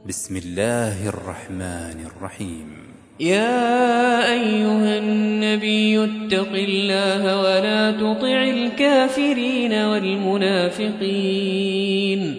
بسم الله الرحمن الرحيم. يا أيها النبي اتق الله ولا تطع الكافرين والمنافقين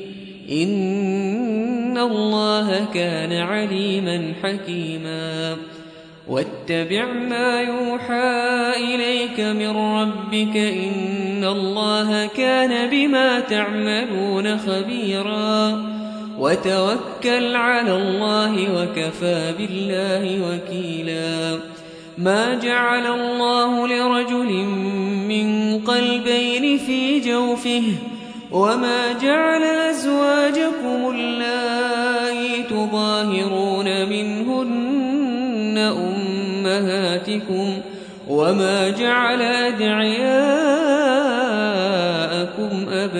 إن الله كان عليما حكيما. واتبع ما يوحى إليك من ربك إن الله كان بما تعملون خبيرا. وتوكل على الله وكفى بالله وكيلا. ما جعل الله لرجل من قلبين في جوفه وما جعل أزواجكم اللائي تظاهرون منهن أمهاتكم وما جعل أدعياءكم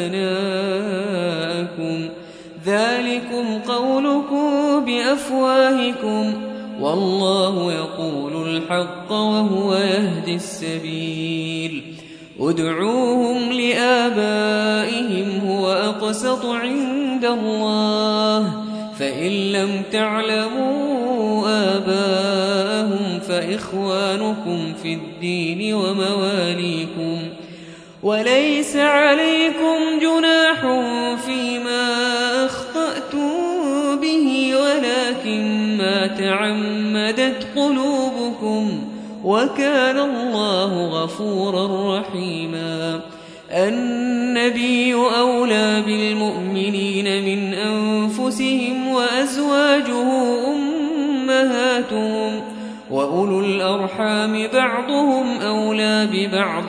أبناءكم ذلكم قولكم بأفواهكم والله يقول الحق وهو يهدي السبيل. ادعوهم لآبائهم هو أقسط عند الله فإن لم تعلموا آباءهم فإخوانكم في الدين ومواليكم وليس عليكم جناح فيما أخطأتم به ولكن ما تعمدت قلوبكم وكان الله غفورا رحيما. النبي أولى بالمؤمنين من أنفسهم وأزواجه أمهاتهم وأولو الأرحام بعضهم أولى ببعض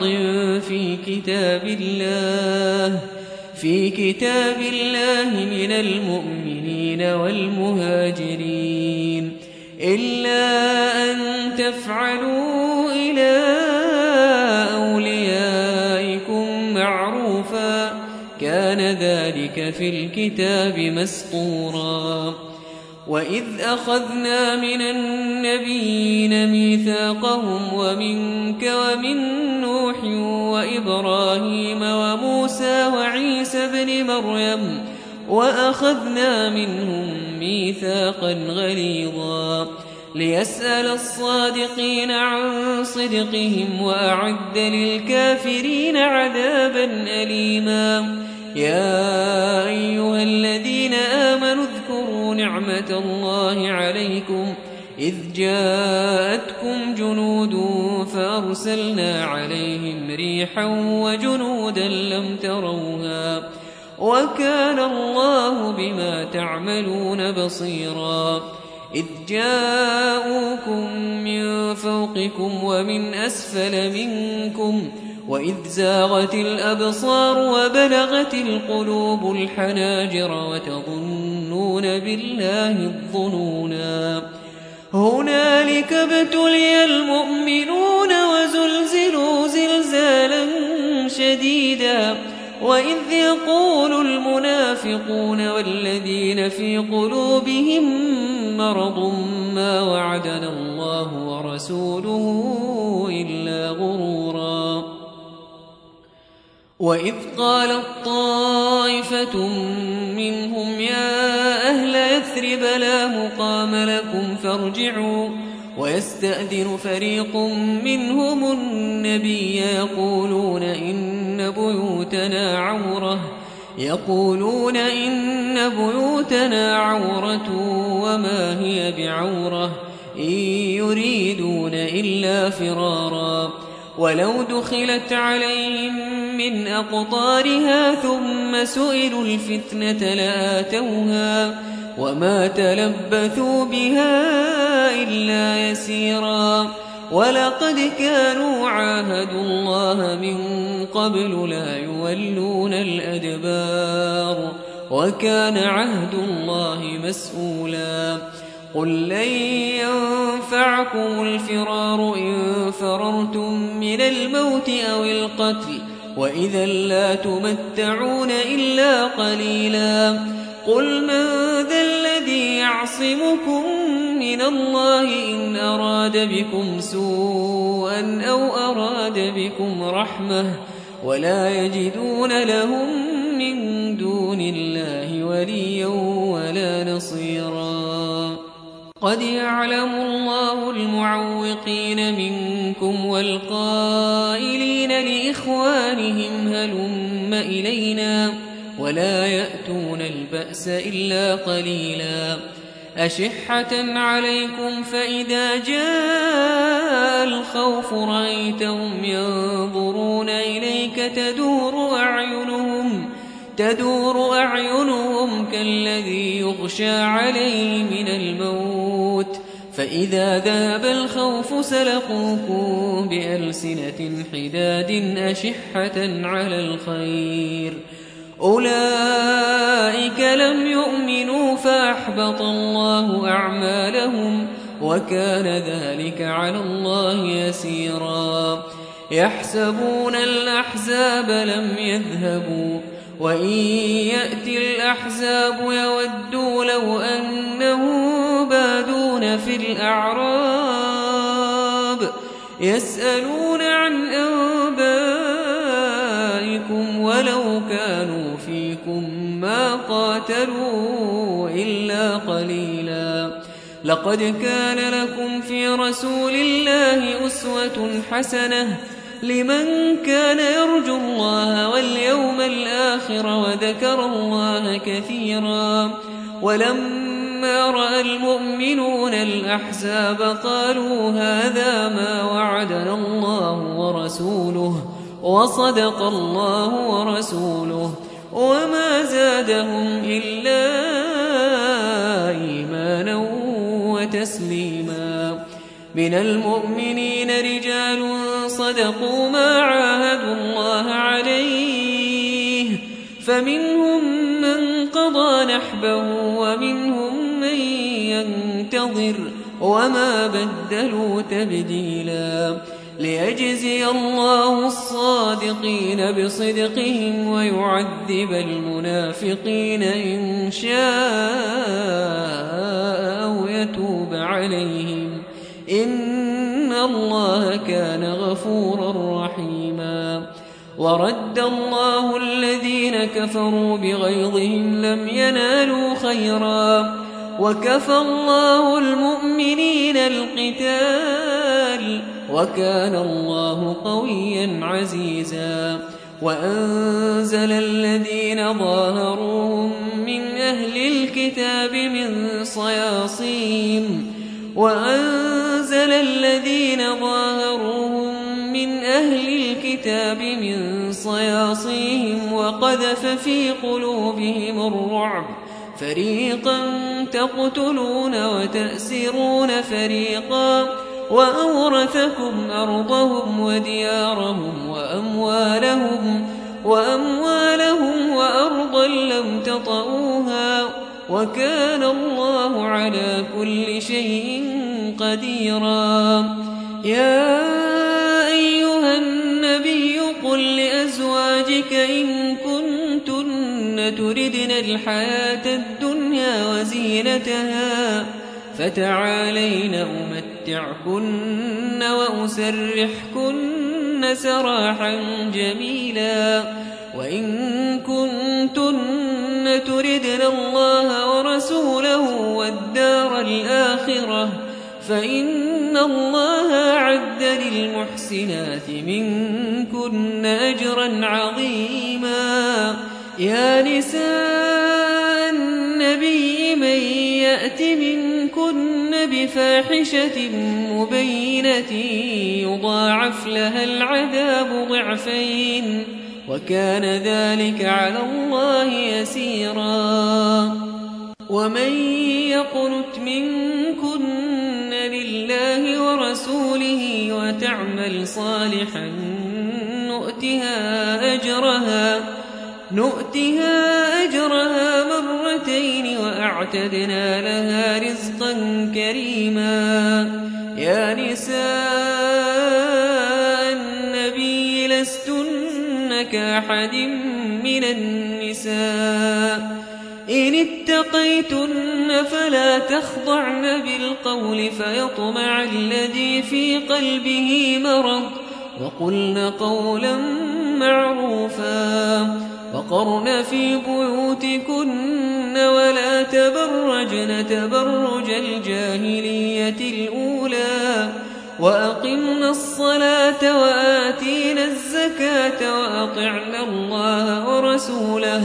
في كتاب الله من المؤمنين والمهاجرين إلا أن تفعلوا إلى أوليائكم معروفا كان ذلك في الكتاب مسطورا. وإذ أخذنا من النبيين ميثاقهم ومنك ومن نوح وإبراهيم وموسى وعيسى بن مريم وأخذنا منهم ميثاقا غليظا ليسأل الصادقين عن صدقهم وأعد للكافرين عذابا أليما. يا أيها الذين آمنوا اذكروا نعمة الله عليكم إذ جاءتكم جنود فأرسلنا عليهم ريحا وجنودا لم تروها وكان الله بما تعملون بصيرا. إذ جاءوكم من فوقكم ومن أسفل منكم وإذ زاغت الأبصار وبلغت القلوب الحناجر وتظنون بالله الظنونا. هنالك ابتلي المؤمنون وزلزلوا زلزالا شديدا. وإذ يقول المنافقون والذين في قلوبهم مرض ما وعدنا الله ورسوله إلا غرورا. وإذ قالت طائفة منهم يا أهل يثرب لا مقام لكم فارجعوا ويستأذن فريق منهم النبي يقولون إن بيوتنا عورة وما هي بعورة إن يريدون إلا فرارا. ولو دخلت عليهم من أقطارها ثم سئلوا الفتنة لآتوها وما تلبثوا بها إلا يسيرا. ولقد كانوا عاهدوا الله من قبل لا يولون الأدبار وكان عهد الله مسؤولا. قل لن ينفعكم الفرار إن فررتم من الموت أو القتل وإذا لا تمتعون إلا قليلا. قل من ذا الذي يعصمكم من الله إن أراد بكم سوءا أو أراد بكم رحمة ولا يجدون لهم من دون الله وليا ولا نصيرا. يسيرا قد يعلم الله المعوقين منكم والقائلين لإخوانهم هلم إلينا ولا يأتون البأس إلا قليلا أشحة عليكم فإذا جاء الخوف رأيتهم ينظرون إليك تدور أعينهم كالذي يغشى عليه من الموت فإذا ذاب الخوف سلقوكم بألسنة حداد أشحة على الخير أولئك لم يؤمنوا فأحبط الله أعمالهم وكان ذلك على الله يسيرا يحسبون الأحزاب لم يذهبوا وإن يأتي الأحزاب يودوا لو أنهم بادون في الأعراب يسألون عن أنبائكم ولو كانوا فيكم ما قاتلوا إلا قليلا لقد كان لكم في رسول الله أسوة حسنة لمن كان يرجو الله واليوم الآخر وذكر الله كثيرا ولما رأى المؤمنون الأحزاب قالوا هذا ما وعدنا الله ورسوله وصدق الله ورسوله وما زادهم إلا إيمانا وتسليما من المؤمنين رجال صدقوا ما عاهدوا الله عليه فمنهم من قضى نحبه ومنهم من ينتظر وما بدلوا تبديلا ليجزي الله الصادقين بصدقهم ويعذب المنافقين إن شاء أو يتوب عليهم إن الله كان غفورا رحيما ورد الله الذين كفروا بغيظهم لم ينالوا خيرا وكفى الله المؤمنين القتال وكان الله قويا عزيزا وأنزل الذين ظاهروهم من أهل الكتاب من صياصيهم وقذف في قلوبهم الرعب فريقا تقتلون وتأسرون فريقا وأورثكم أرضهم وديارهم وأموالهم وأرضا لم تطئوها وكان الله على كل شيء قديرا يا أيها النبي قل لأزواجك إن كنتن تردن الحياة الدنيا وزينتها فتعالين أمتعكن وأسرحكن سراحا جميلا وإن كنتن تردن الله ورسوله والدار الآخرة فإن الله أعد للمحسنات منكن أجرا عظيما يا نساء النبي من يأت منكن بفاحشة مبينة يضاعف لها العذاب ضعفين وكان ذلك على الله يسيرا ومن يقنت منكن لله ورسوله وتعمل صالحا نؤتها أجرها مرتين وأعتدنا لها رزقا كريما يا نساء النبي لستن كأحد من النساء إن اتقيتن فلا تخضعن بالقول فيطمع الذي في قلبه مرض وقلن قولا معروفا وقرن في بيوتكن ولا تبرجن تبرج الجاهلية الأولى وأقمنا الصلاة وآتينا الزكاة وأطعنا الله ورسوله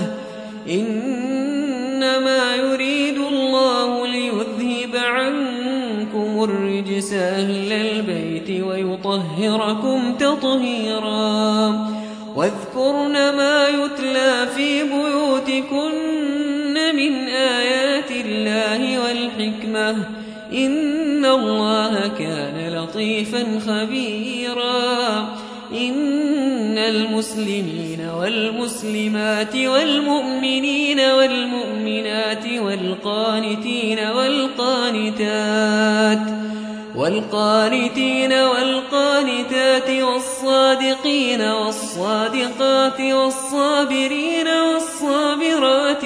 إنما يريد الله ليذهب عنكم الرجس أهل البيت ويطهركم تطهيرا واذكرن ما يتلى في بيوتكن من آيات الله والحكمة إن الله كان لطيفا خبيرا إن المسلمين والمسلمات والمؤمنين والمؤمنات والقانتين والقانتات والصادقين والصادقات والصابرين والصابرات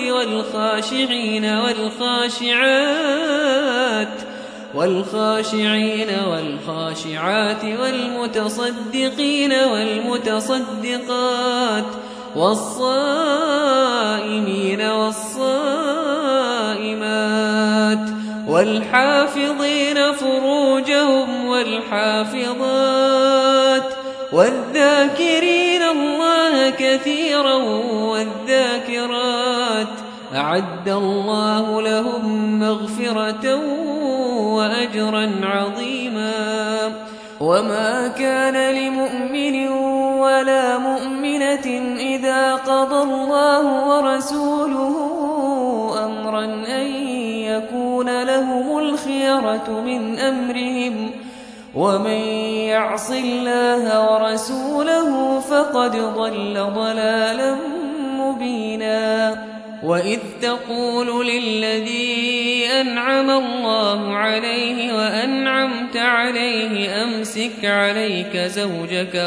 والخاشعين والخاشعات والمتصدقين والمتصدقات والصائمين والصائمات والحافظين فروجهم والحافظات والذاكرين الله كثيرا والذاكرات أعد الله لهم مغفرة وأجرا عظيما وما كان لمؤمن ولا مؤمنة إذا قضى الله ورسوله أمرا أن يكون لهم الخيرة من أمرهم ومن يعص الله ورسوله فقد ضل ضلالا مبينا وإذ تقول للذي أنعم الله عليه وأنعمت عليه أمسك عليك زوجك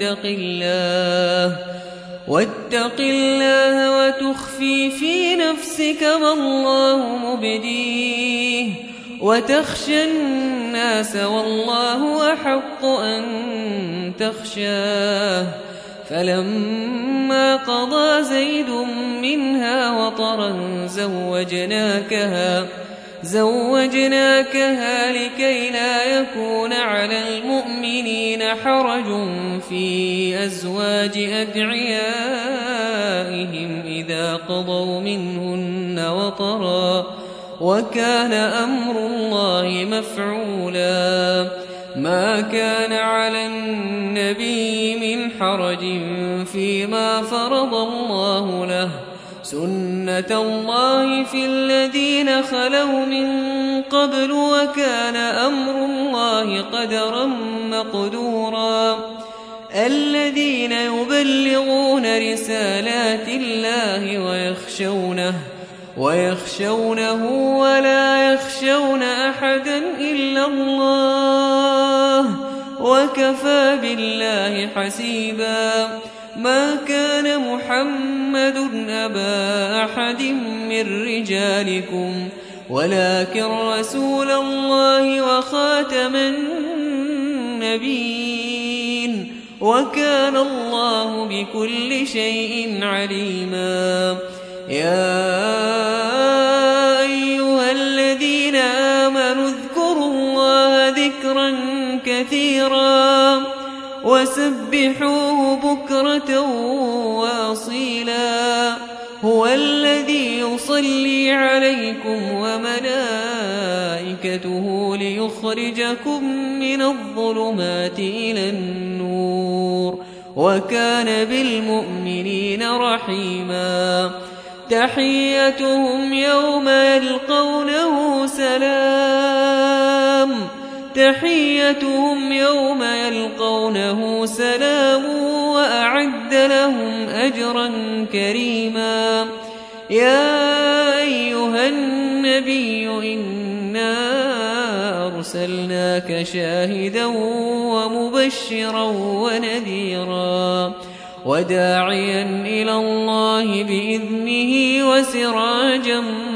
واتق الله وتخفي في نفسك ما الله مبديه وتخشى الناس والله أحق أن تخشاه فلما قضى زيد منها وطرا زوجناكها لكي لا يكون على المؤمنين حرج في أزواج أدعيائهم إذا قضوا منهن وطرا وكان أمر الله مفعولا ما كان على النبي من حرج فيما فرض الله له سنة الله في الذين خلوا من قبل وكان أمر الله قدرا مقدورا الذين يبلغون رسالات الله ويخشونه ولا يخشون أحدا إلا الله وكفى بالله حسيبا ما كان محمد أبا أحد من رجالكم ولكن رسول الله وخاتم النبيين وكان الله بكل شيء عليما يا أيها الذين آمنوا اذكروا الله ذكرا كثيرا وسبحوه بكرة وأصيلا هو الذي يصلي عليكم وملائكته ليخرجكم من الظلمات إلى النور وكان بالمؤمنين رحيما تحيتهم يوم يلقونه سلام وأعد لهم أجرا كريما يا أيها النبي إنا أرسلناك شاهدا ومبشرا ونذيرا وداعيا إلى الله بإذنه وسراجا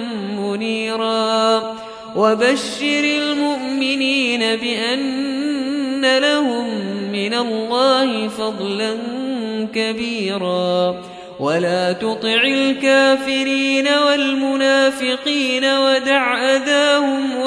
منيرا وبشر المؤمنين بأن لهم من الله فضلا كبيرا ولا تطع الكافرين والمنافقين ودع أذاهم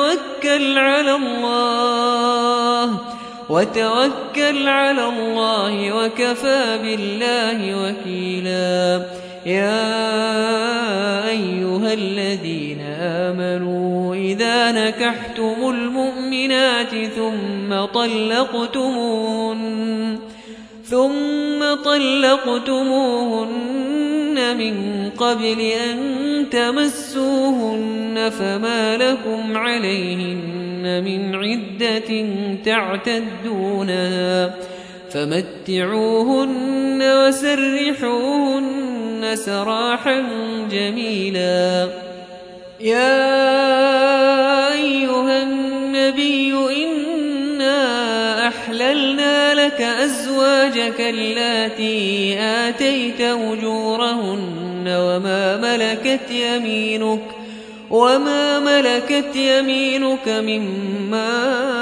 وتوكل على الله وكفى بالله وكيلا. يا أيها الذين آمنوا إذا نكحتم المؤمنات ثم طلقتموهن من قبل أن تمسوهن فما لكم عليهن من عدة تعتدونها فمتعوهن وسرحوهن سراحا جميلا. يا أيها النبي إنا أحللنا لك أزواجك اللاتي آتيت أجورهن وما ملكت يمينك مما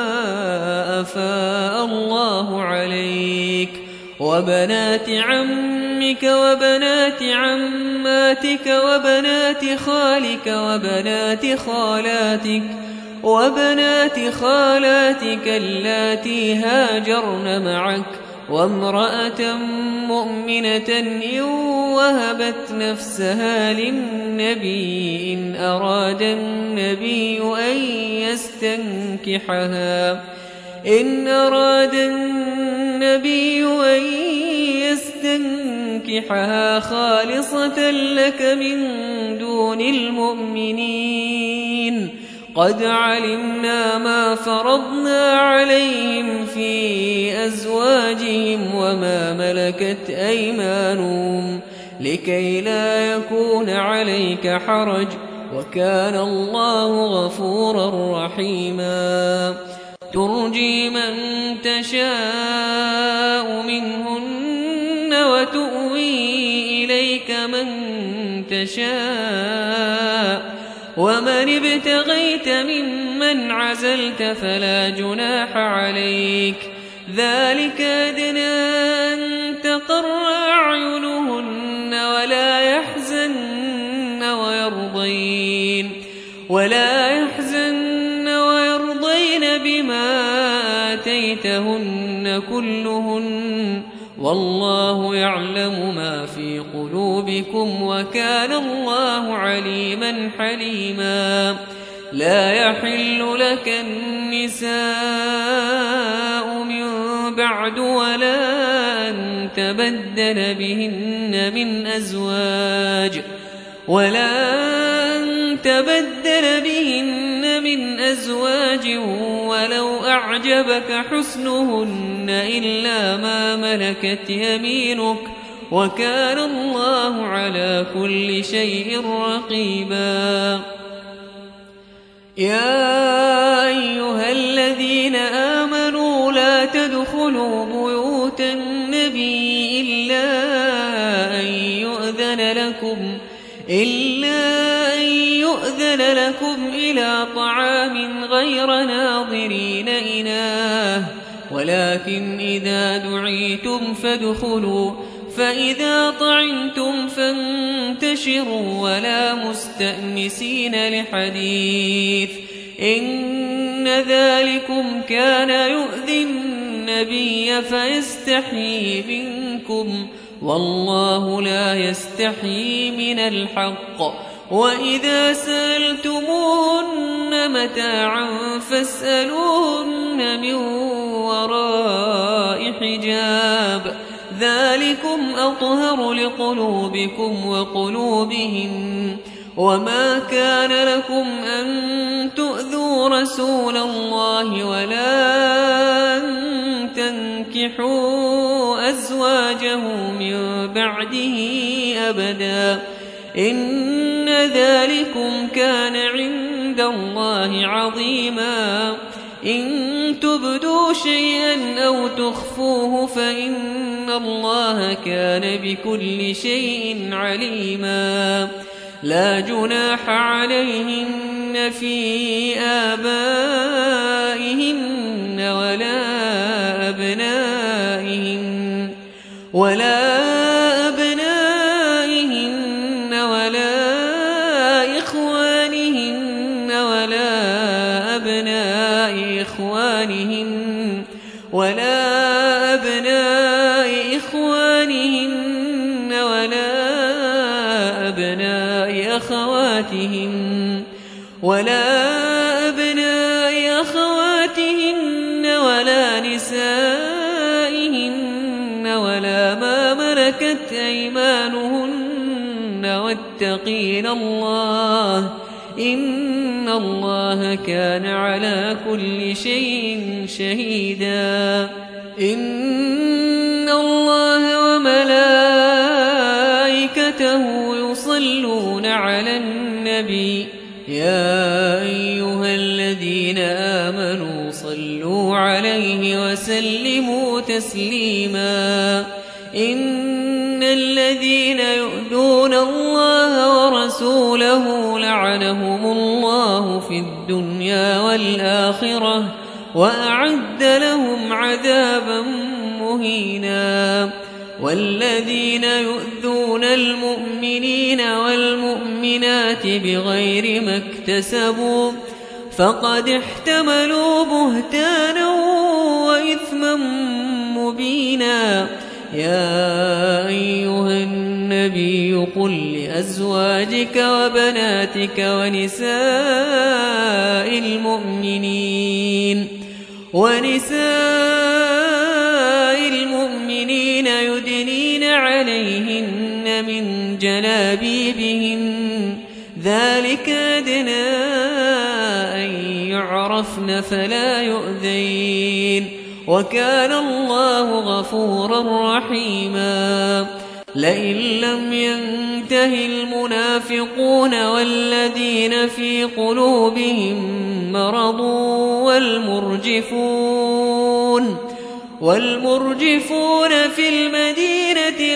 أفاء الله عليك وبنات عمك وبنات عماتك وبنات خالك وبنات خالاتك اللاتي هاجرن معك وامرأة مؤمنة إن وهبت نفسها للنبي إن أراد النبي أن يستنكحها خالصة لك من دون المؤمنين. قد علمنا ما فرضنا عليهم في أزواجهم وما ملكت أيمانهم لكي لا يكون عليك حرج وكان الله غفورا رحيما. ترجي من تشاء منهن وتؤوي إليك من تشاء ومن ابتغيت ممن عزلت فلا جناح عليك. ذلك أدنى أن تقر أعينهن ولا يحزن ويرضين بما آتيتهن كلهن والله يعلم ما في قلوبكم وكان الله عليما حليما. لا يحل لك النساء من بعد ولا أن تبدل بهن من أزواج ولو أعجبك حسنهن إلا ما ملكت يمينك وكان الله على كل شيء رقيبا. يا أيها الذين آمنوا لا تدخلوا بيوت النبي إلا أن يؤذن لكم إلى طعام غير ناظرين إناه ولكن إذا دعيتم فادخلوا فإذا طعمتم فانتشروا ولا مستأنسين لحديث إن ذلكم كان يؤذي النبي فيستحيي منكم والله لا يستحيي من الحق. وإذا سألتموهن متاعا فاسألوهن من وراء حجاب ذلكم أطهر لقلوبكم وقلوبهن. وما كان لكم أن تؤذوا رسول الله ولا أن تنكحوا أزواجه من بعده أبدا إن ذلكم كان عند الله عظيما. إن تبدوا شيئا أو تخفوه فإن الله كان بكل شيء عليما. لا جناح عليهن في آبائهن ولا أبنائهن أبناء إخوانهن ولا أبناء أخواتهن ولا نسائهن ولا ما ملكت أيمانهن واتقين الله إن الله كان على كل شيء شهيدا. إن الله وملائكته يصلون على النبي يا أيها الذين آمنوا صلوا عليه وسلموا تسليما. إن الذين يؤذون الله ورسوله لعنهم الله في الدنيا والآخرة وأعد لهم عذابا مهينا. والذين يؤذون المؤمنين والمؤمنات بغير ما اكتسبوا فقد احتملوا بهتانا وإثما مبينا. يا أيها النبي قل لأزواجك وبناتك ونساء المؤمنين يدنين عليهن من جلابيبهن ذلك أدنى أن يعرفن فلا يؤذين وكان الله غفورا رحيما. لئن لم ينته المنافقون والذين في قلوبهم مرض والمرجفون في المدينة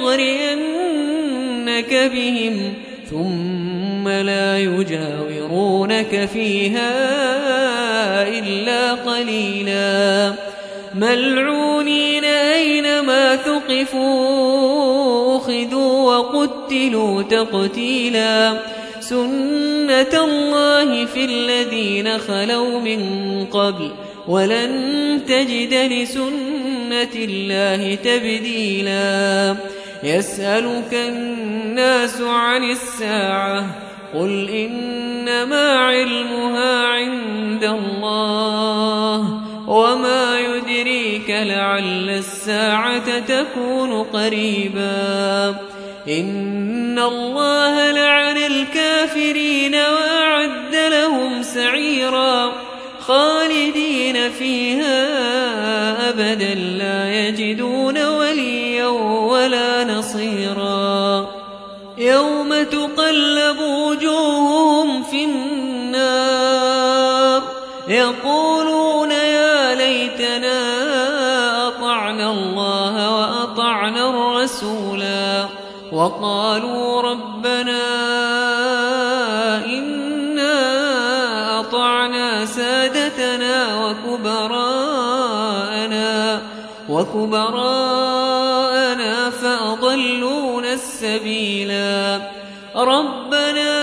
لنغرينك بهم ثم لا يجاورونك فيها إلا قليلا. ملعونين أينما ثقفوا أخذوا وقتلوا تقتيلا. سنة الله في الذين خلوا من قبل ولن تجد لسنة الله تبديلا. يسألك الناس عن الساعة قل إنما علمها عند الله وما يدريك لعل الساعة تكون قريبا. إن الله لعن الكافرين وأعد لهم سعيرا خالدين فيها أبدا لا يجدون وليا ولا نصيرا. يوم تقلب وجوههم في النار يقولون يا ليتنا أطعنا الله وأطعنا الرسولا وقالوا ربنا إنا أطعنا سادتنا وكبراءنا فأضلونا السبيلا. ربنا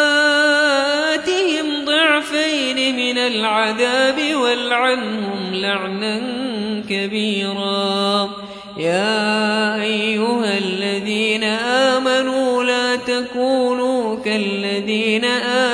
آتهم ضعفين من العذاب والعنهم لعنا كبيرا. يا أيها الذين آمنوا لا تكونوا كالذين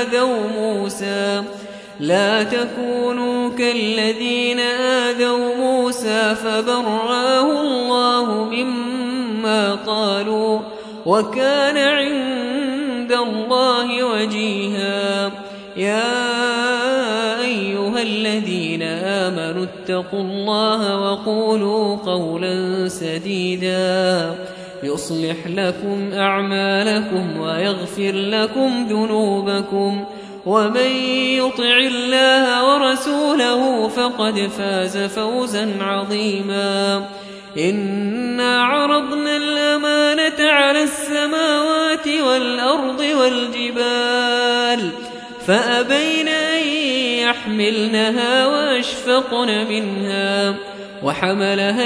آذوا موسى فبرأه الله مما قالوا وكان عند الله وجيها. يا أيها الذين آمنوا اتقوا الله وقولوا قولا سديدا يصلح لكم أعمالكم ويغفر لكم ذنوبكم ومن يطع الله ورسوله فقد فاز فوزا عظيما. إنا عرضنا الأمانة على السماوات والأرض والجبال فأبين أن يحملنها وأشفقن منها وحملها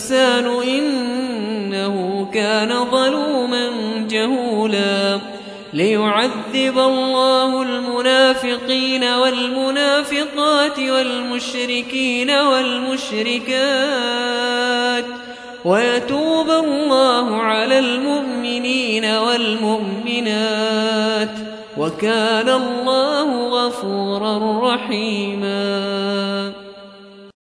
الإنسان إنه كان ظلوما جهولا. ليعذب الله المنافقين والمنافقات والمشركين والمشركات ويتوب الله على المؤمنين والمؤمنات وكان الله غفورا رحيما.